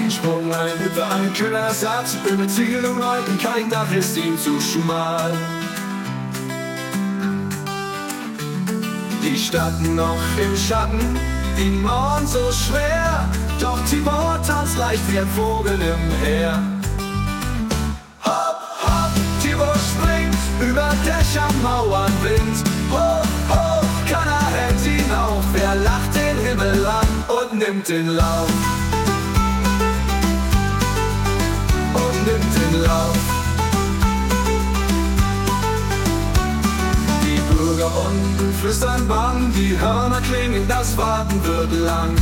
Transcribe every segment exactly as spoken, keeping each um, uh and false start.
Ein Sprung, ein Hüpfe, ein kühner Satz, über Ziel und Wolken, kein Dach ist ihm zu schmal. Die Stadt noch im Schatten, die Mauern so schwer, doch Tibor tanzt leicht wie ein Vogel im Heer. Hopp, hopp, Tibor springt über Dächer, Mauern, Wind. Hoch, hoch, keiner hält ihn auf, er lacht den Himmel an und nimmt den Lauf. Und nimmt den Lauf. Die Bürger unten flüstern bang, die Hörner klingen, das Warten wird lang.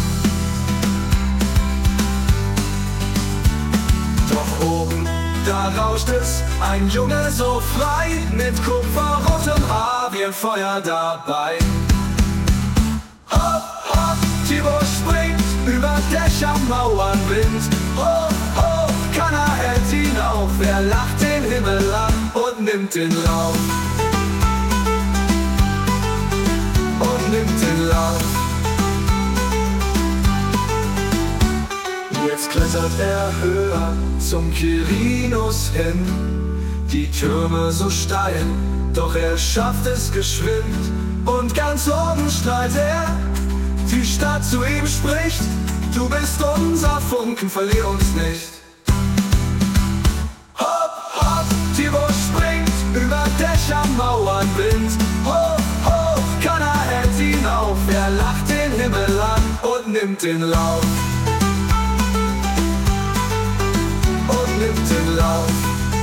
Doch oben, da rauscht es, ein Junge so frei, mit kupferrotem Haar, wie ein Feuer dabei. Hopp, hopp, Tibor springt über Dächer, Mauern, Wind. Hoch, hoch, keiner hält ihn auf, er lacht den Himmel an und nimmt den Lauf. Und nimmt den Lauf. Jetzt klettert er höher zum Quirinus hin, die Türme so steil, doch er schafft es geschwind. Und ganz oben strahlt er, die Stadt zu ihm spricht: Du bist unser Funken, verlier uns nicht. Hopp, hopp, Tibor springt über Dächer, Mauern, Wind. Hoch, hoch, keiner hält ihn auf, er lacht den Himmel an und nimmt den Lauf. Und nimmt den Lauf.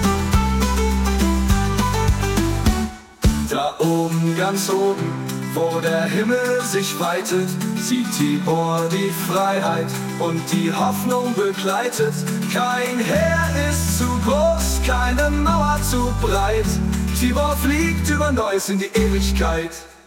Da oben, ganz oben, wo der Himmel sich weitet, sieht Tibor die Freiheit und die Hoffnung begleitet. Kein Heer ist zu groß, keine Mauer zu breit. Tibor fliegt über Neuss in die Ewigkeit.